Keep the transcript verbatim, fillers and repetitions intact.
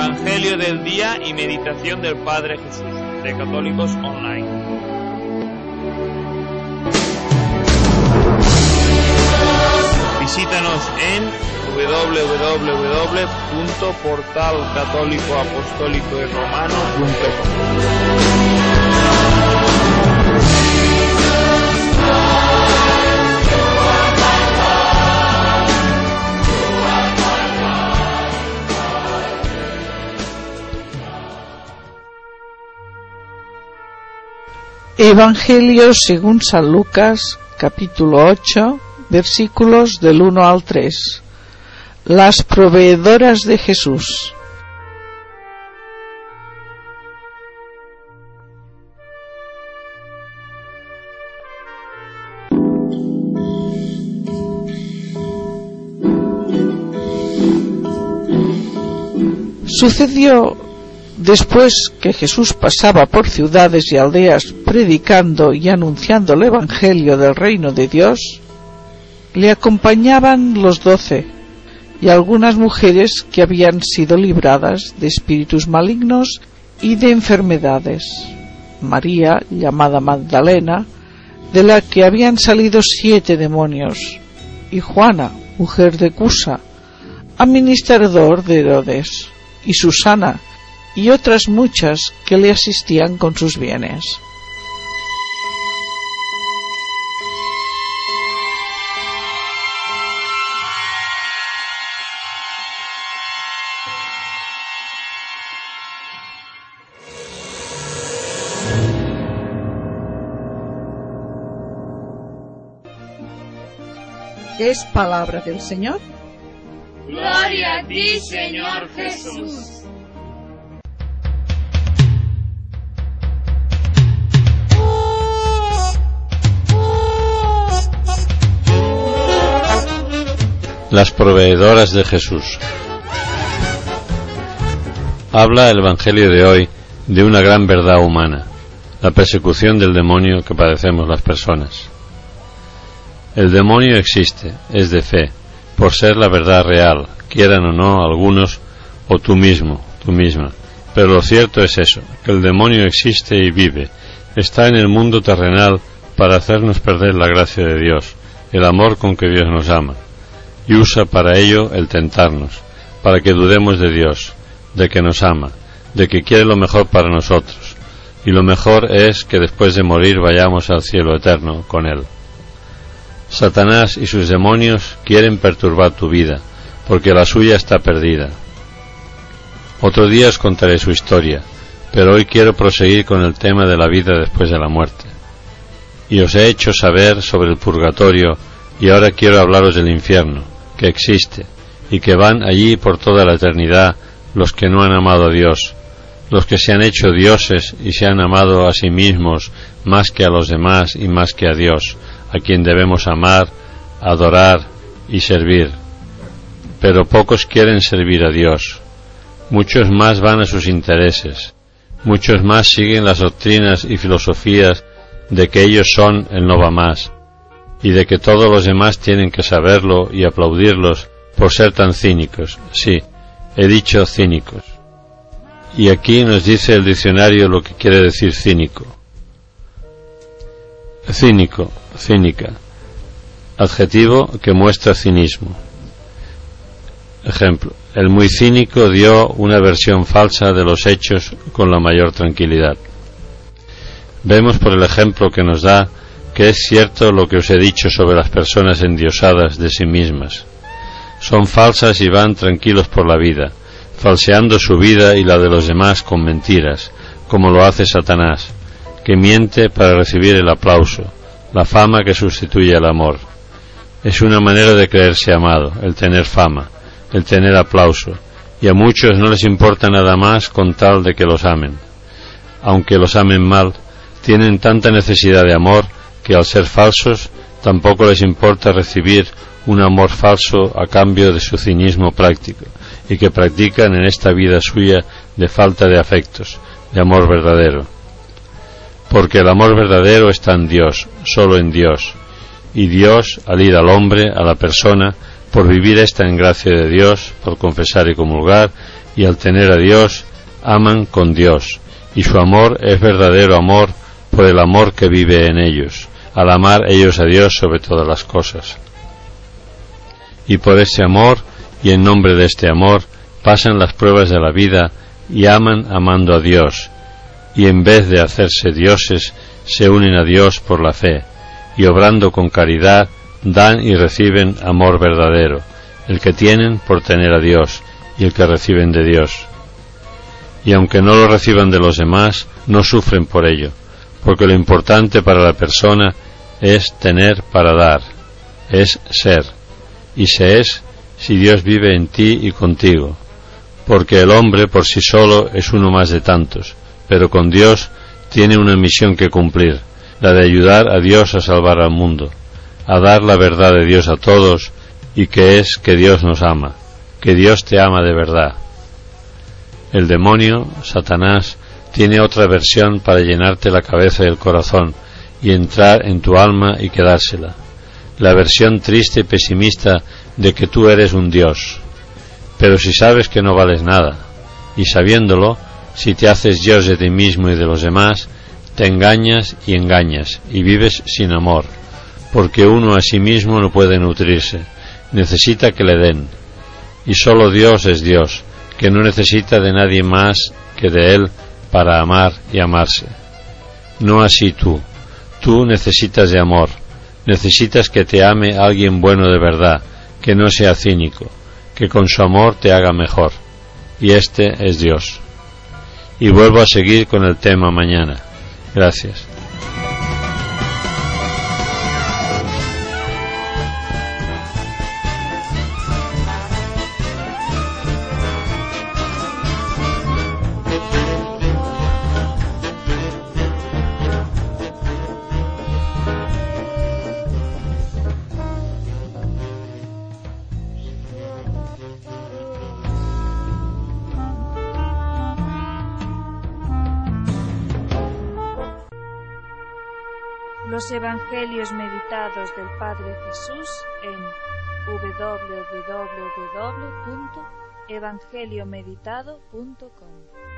Evangelio del día y meditación del Padre Jesús, de Católicos Online. Visítanos en doble u doble u doble u punto portal católico apostólico y romano punto com. Evangelio según San Lucas, capítulo ocho, versículos del uno al tres. Las proveedoras de Jesús. Sucedió después que Jesús pasaba por ciudades y aldeas predicando y anunciando el Evangelio del reino de Dios, le acompañaban los doce y algunas mujeres que habían sido libradas de espíritus malignos y de enfermedades. María, llamada Magdalena, de la que habían salido siete demonios, y Juana, mujer de Cusa, administrador de Herodes, y Susana, y otras muchas que le asistían con sus bienes. ¿Es palabra del Señor? Gloria a ti, Señor Jesús. Las proveedoras de Jesús. Habla el Evangelio de hoy de una gran verdad humana, la persecución del demonio que padecemos las personas. El demonio existe, es de fe, por ser la verdad real, quieran o no algunos, o tú mismo, tú misma. Pero lo cierto es eso, que el demonio existe y vive, está en el mundo terrenal para hacernos perder la gracia de Dios, el amor con que Dios nos ama, y usa para ello el tentarnos, para que dudemos de Dios, de que nos ama, de que quiere lo mejor para nosotros, y lo mejor es que después de morir vayamos al cielo eterno con Él. Satanás y sus demonios quieren perturbar tu vida, porque la suya está perdida. Otro día os contaré su historia, pero hoy quiero proseguir con el tema de la vida después de la muerte. Y os he hecho saber sobre el purgatorio, y ahora quiero hablaros del infierno, que existe, y que van allí por toda la eternidad los que no han amado a Dios, los que se han hecho dioses y se han amado a sí mismos más que a los demás y más que a Dios, a quien debemos amar, adorar y servir. Pero pocos quieren servir a Dios. Muchos más van a sus intereses. Muchos más siguen las doctrinas y filosofías de que ellos son el no va más, y de que todos los demás tienen que saberlo y aplaudirlos por ser tan cínicos. Sí, he dicho cínicos. Y aquí nos dice el diccionario lo que quiere decir cínico. Cínico, cínica, adjetivo que muestra cinismo. Ejemplo, el muy cínico dio una versión falsa de los hechos con la mayor tranquilidad. Vemos por el ejemplo que nos da que es cierto lo que os he dicho sobre las personas endiosadas de sí mismas. Son falsas y van tranquilos por la vida, falseando su vida y la de los demás con mentiras, como lo hace Satanás, que miente para recibir el aplauso, la fama que sustituye al amor. Es una manera de creerse amado, el tener fama, el tener aplauso, y a muchos no les importa nada más con tal de que los amen. Aunque los amen mal, tienen tanta necesidad de amor que al ser falsos tampoco les importa recibir un amor falso a cambio de su cinismo práctico, y que practican en esta vida suya de falta de afectos, de amor verdadero. Porque el amor verdadero está en Dios, solo en Dios, y Dios, al ir al hombre, a la persona, por vivir esta en gracia de Dios, por confesar y comulgar, y al tener a Dios, aman con Dios, y su amor es verdadero amor por el amor que vive en ellos, al amar ellos a Dios sobre todas las cosas. Y por este amor, y en nombre de este amor, pasan las pruebas de la vida y aman amando a Dios, y en vez de hacerse dioses, se unen a Dios por la fe, y obrando con caridad, dan y reciben amor verdadero, el que tienen por tener a Dios, y el que reciben de Dios. Y aunque no lo reciban de los demás, no sufren por ello, porque lo importante para la persona es tener para dar, es ser, y se es si Dios vive en ti y contigo, porque el hombre por sí solo es uno más de tantos, pero con Dios tiene una misión que cumplir, la de ayudar a Dios a salvar al mundo, a dar la verdad de Dios a todos, y que es que Dios nos ama, que Dios te ama de verdad. El demonio, Satanás, tiene otra versión para llenarte la cabeza y el corazón, y entrar en tu alma y quedársela, la versión triste y pesimista de que tú eres un Dios. Pero si sabes que no vales nada, y sabiéndolo, si te haces Dios de ti mismo y de los demás, te engañas y engañas, y vives sin amor, porque uno a sí mismo no puede nutrirse, necesita que le den, y solo Dios es Dios, que no necesita de nadie más que de Él para amar y amarse. No así tú, tú necesitas de amor, necesitas que te ame alguien bueno de verdad, que no sea cínico, que con su amor te haga mejor, y este es Dios. Y vuelvo a seguir con el tema mañana. Gracias. Los Evangelios meditados del Padre Jesús en doble u doble u doble u punto evangeliomeditado punto com.